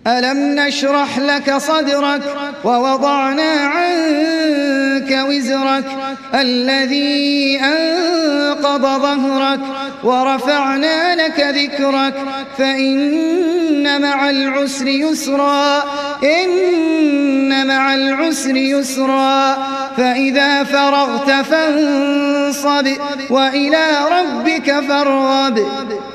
ألم نشرح لك صدرك ووضعنا عنك وزرك الذي أنقض ظهرك ورفعنا لك ذكرك فإن مع العسر يسرا إن مع العسر يسرا فإذا فرغت فانصب وإلى ربك فارغب.